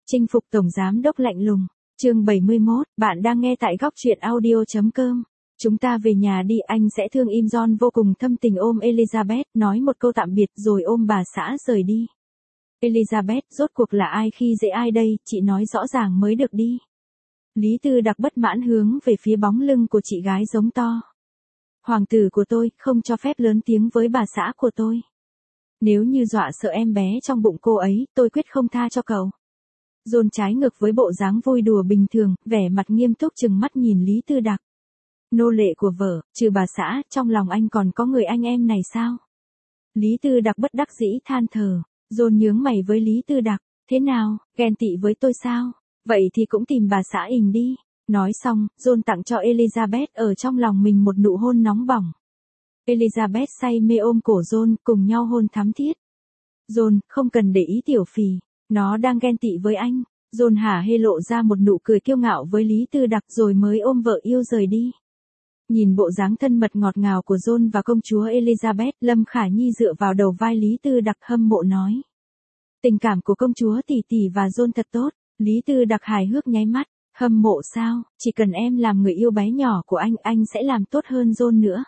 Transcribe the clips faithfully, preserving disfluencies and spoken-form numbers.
Chinh phục tổng giám đốc lạnh lùng. Chương bảy mươi mốt, bạn đang nghe tại góc truyện audio chấm com. Chúng ta về nhà đi, anh sẽ thương im. John vô cùng thâm tình ôm Elizabeth, nói một câu tạm biệt rồi ôm bà xã rời đi. Elizabeth, rốt cuộc là ai khi dễ ai đây, chị nói rõ ràng mới được đi. Lý Tư Đặc bất mãn hướng về phía bóng lưng của chị gái giống to. Hoàng tử của tôi, không cho phép lớn tiếng với bà xã của tôi. Nếu như dọa sợ em bé trong bụng cô ấy, tôi quyết không tha cho cậu. John trái ngược với bộ dáng vui đùa bình thường, vẻ mặt nghiêm túc trừng mắt nhìn Lý Tư Đặc. Nô lệ của vợ, trừ bà xã, trong lòng anh còn có người anh em này sao? Lý Tư Đặc bất đắc dĩ than thở. John nhướng mày với Lý Tư Đặc. Thế nào, ghen tị với tôi sao? Vậy thì cũng tìm bà xã ình đi. Nói xong, John tặng cho Elizabeth ở trong lòng mình một nụ hôn nóng bỏng. Elizabeth say mê ôm cổ John, cùng nhau hôn thắm thiết. John, không cần để ý tiểu phì. Nó đang ghen tị với anh. John hả hê lộ ra một nụ cười kiêu ngạo với Lý Tư Đặc rồi mới ôm vợ yêu rời đi. Nhìn bộ dáng thân mật ngọt ngào của John và công chúa Elizabeth, Lâm Khả Nhi dựa vào đầu vai Lý Tư Đặc hâm mộ nói. Tình cảm của công chúa tỷ tỷ và John thật tốt. Lý Tư Đặc hài hước nháy mắt. Hâm mộ sao, chỉ cần em làm người yêu bé nhỏ của anh, anh sẽ làm tốt hơn John nữa.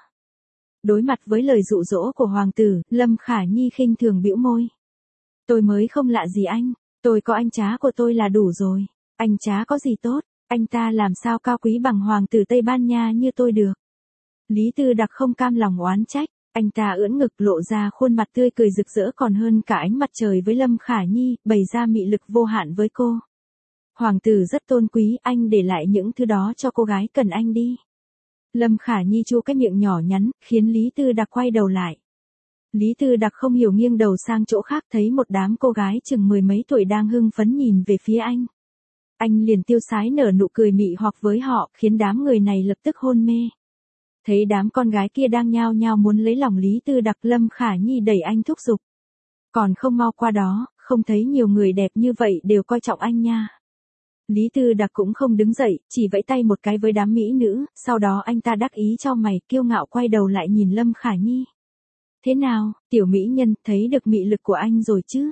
Đối mặt với lời dụ dỗ của hoàng tử, Lâm Khả Nhi khinh thường bĩu môi. Tôi mới không lạ gì anh, tôi có anh chá của tôi là đủ rồi. Anh chá có gì tốt, anh ta làm sao cao quý bằng hoàng tử Tây Ban Nha như tôi được. Lý Tư Đặc không cam lòng oán trách, anh ta ưỡn ngực lộ ra khuôn mặt tươi cười rực rỡ còn hơn cả ánh mặt trời với Lâm Khả Nhi, bày ra mị lực vô hạn với cô. Hoàng tử rất tôn quý, anh để lại những thứ đó cho cô gái cần anh đi. Lâm Khả Nhi chu cái miệng nhỏ nhắn, khiến Lý Tư Đặc quay đầu lại. Lý Tư Đặc không hiểu nghiêng đầu sang chỗ khác thấy một đám cô gái chừng mười mấy tuổi đang hưng phấn nhìn về phía anh. Anh liền tiêu sái nở nụ cười mị hoặc với họ, khiến đám người này lập tức hôn mê. Thấy đám con gái kia đang nhao nhao muốn lấy lòng Lý Tư Đặc, Lâm Khả Nhi đẩy anh thúc giục. Còn không mau qua đó, không thấy nhiều người đẹp như vậy đều coi trọng anh nha. Lý Tư Đặc cũng không đứng dậy, chỉ vẫy tay một cái với đám mỹ nữ, sau đó anh ta đắc ý cho mày, kiêu ngạo quay đầu lại nhìn Lâm Khả Nhi. Thế nào, tiểu mỹ nhân, thấy được mị lực của anh rồi chứ?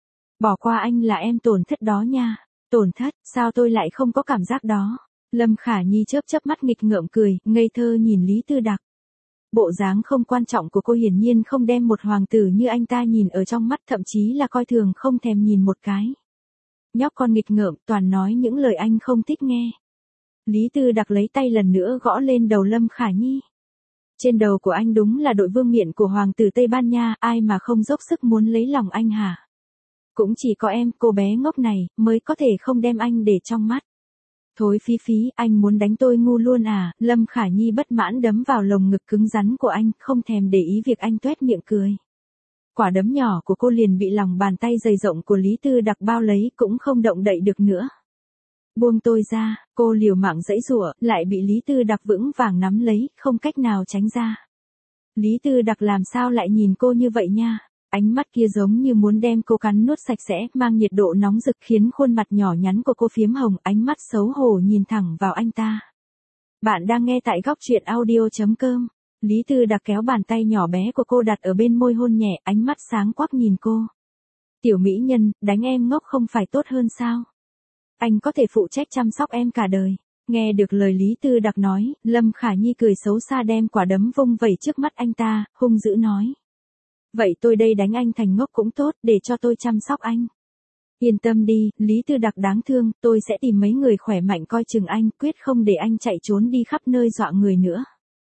Bỏ qua anh là em tổn thất đó nha. Tổn thất, sao tôi lại không có cảm giác đó? Lâm Khả Nhi chớp chớp mắt nghịch ngợm cười, ngây thơ nhìn Lý Tư Đặc. Bộ dáng không quan trọng của cô hiển nhiên không đem một hoàng tử như anh ta nhìn ở trong mắt, thậm chí là coi thường không thèm nhìn một cái. Nhóc con nghịch ngợm, toàn nói những lời anh không thích nghe. Lý Tư Đặc lấy tay lần nữa gõ lên đầu Lâm Khả Nhi. Trên đầu của anh đúng là đội vương miện của hoàng tử Tây Ban Nha, ai mà không dốc sức muốn lấy lòng anh hả? Cũng chỉ có em, cô bé ngốc này, mới có thể không đem anh để trong mắt. Thối phí phí, anh muốn đánh tôi ngu luôn à? Lâm Khả Nhi bất mãn đấm vào lồng ngực cứng rắn của anh, không thèm để ý việc anh tuét miệng cười. Quả đấm nhỏ của cô liền bị lòng bàn tay dày rộng của Lý Tư Đặc bao lấy, cũng không động đậy được nữa. Buông tôi ra, cô liều mạng giãy giụa, lại bị Lý Tư Đặc vững vàng nắm lấy, không cách nào tránh ra. Lý Tư Đặc làm sao lại nhìn cô như vậy nha? Ánh mắt kia giống như muốn đem cô cắn nuốt sạch sẽ, mang nhiệt độ nóng rực khiến khuôn mặt nhỏ nhắn của cô phiếm hồng, ánh mắt xấu hổ nhìn thẳng vào anh ta. Bạn đang nghe tại góc truyện audio chấm com. Lý Tư Đặc kéo bàn tay nhỏ bé của cô đặt ở bên môi hôn nhẹ, ánh mắt sáng quắc nhìn cô. Tiểu mỹ nhân, đánh em ngốc không phải tốt hơn sao? Anh có thể phụ trách chăm sóc em cả đời. Nghe được lời Lý Tư Đặc nói, Lâm Khả Nhi cười xấu xa đem quả đấm vung vẩy trước mắt anh ta, hung dữ nói. Vậy tôi đây đánh anh thành ngốc cũng tốt, để cho tôi chăm sóc anh. Yên tâm đi, Lý Tư Đặc đáng thương, tôi sẽ tìm mấy người khỏe mạnh coi chừng anh, quyết không để anh chạy trốn đi khắp nơi dọa người nữa.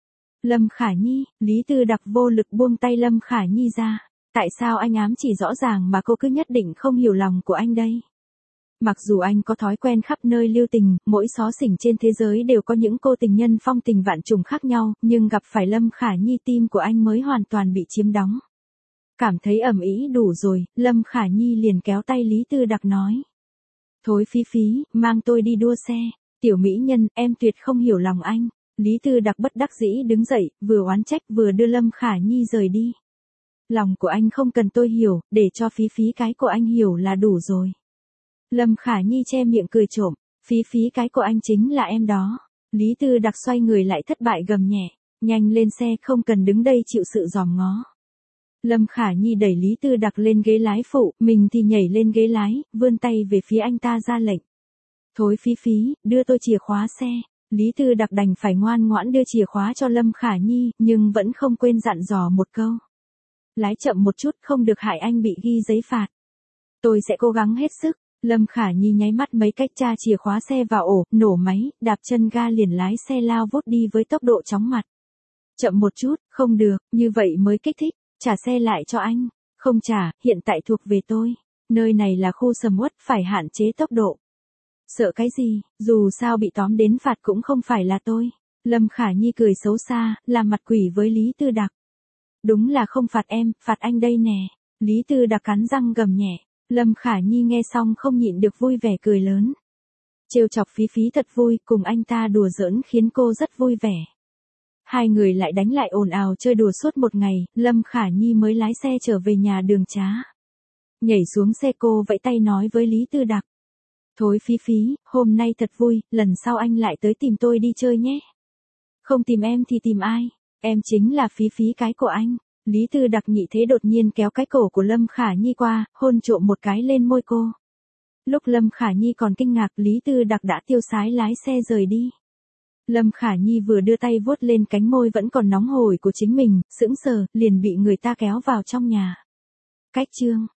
Lâm Khả Nhi, Lý Tư Đặc vô lực buông tay Lâm Khả Nhi ra. Tại sao anh ám chỉ rõ ràng mà cô cứ nhất định không hiểu lòng của anh đây? Mặc dù anh có thói quen khắp nơi lưu tình, mỗi xó xỉnh trên thế giới đều có những cô tình nhân phong tình vạn trùng khác nhau, nhưng gặp phải Lâm Khả Nhi tim của anh mới hoàn toàn bị chiếm đóng. Cảm thấy ẩm ý đủ rồi, Lâm Khả Nhi liền kéo tay Lý Tư Đặc nói. Thối phí phí, mang tôi đi đua xe. Tiểu mỹ nhân, em tuyệt không hiểu lòng anh. Lý Tư Đặc bất đắc dĩ đứng dậy, vừa oán trách vừa đưa Lâm Khả Nhi rời đi. Lòng của anh không cần tôi hiểu, để cho phí phí cái của anh hiểu là đủ rồi. Lâm Khả Nhi che miệng cười trộm, phí phí cái của anh chính là em đó. Lý Tư Đặc xoay người lại thất bại gầm nhẹ, nhanh lên xe, không cần đứng đây chịu sự giòm ngó. Lâm Khả Nhi đẩy Lý Tư Đặc lên ghế lái phụ, mình thì nhảy lên ghế lái, vươn tay về phía anh ta ra lệnh. Thối Phí Phí, đưa tôi chìa khóa xe. Lý Tư Đặc đành phải ngoan ngoãn đưa chìa khóa cho Lâm Khả Nhi, nhưng vẫn không quên dặn dò một câu. Lái chậm một chút, không được hại anh bị ghi giấy phạt. Tôi sẽ cố gắng hết sức. Lâm Khả Nhi nháy mắt mấy cách tra chìa khóa xe vào ổ, nổ máy, đạp chân ga liền lái xe lao vút đi với tốc độ chóng mặt. Chậm một chút, không được, như vậy mới kích thích. Trả xe lại cho anh. Không trả, hiện tại thuộc về tôi. Nơi này là khu sầm uất, phải hạn chế tốc độ. Sợ cái gì, dù sao bị tóm đến phạt cũng không phải là tôi. Lâm Khả Nhi cười xấu xa, làm mặt quỷ với Lý Tư Đặc. Đúng là không phạt em, phạt anh đây nè. Lý Tư Đặc cắn răng gầm nhẹ. Lâm Khả Nhi nghe xong không nhịn được vui vẻ cười lớn. Trêu chọc Phí Phí thật vui, cùng anh ta đùa giỡn khiến cô rất vui vẻ. Hai người lại đánh lại ồn ào chơi đùa suốt một ngày, Lâm Khả Nhi mới lái xe trở về nhà Đường Trá. Nhảy xuống xe cô vẫy tay nói với Lý Tư Đặc. Thối Phí Phí, hôm nay thật vui, lần sau anh lại tới tìm tôi đi chơi nhé. Không tìm em thì tìm ai, em chính là Phí Phí cái của anh. Lý Tư Đặc nhị thế đột nhiên kéo cái cổ của Lâm Khả Nhi qua, hôn trộm một cái lên môi cô. Lúc Lâm Khả Nhi còn kinh ngạc, Lý Tư Đặc đã tiêu sái lái xe rời đi. Lâm Khả Nhi vừa đưa tay vuốt lên cánh môi vẫn còn nóng hổi của chính mình, sững sờ, liền bị người ta kéo vào trong nhà. Cách chương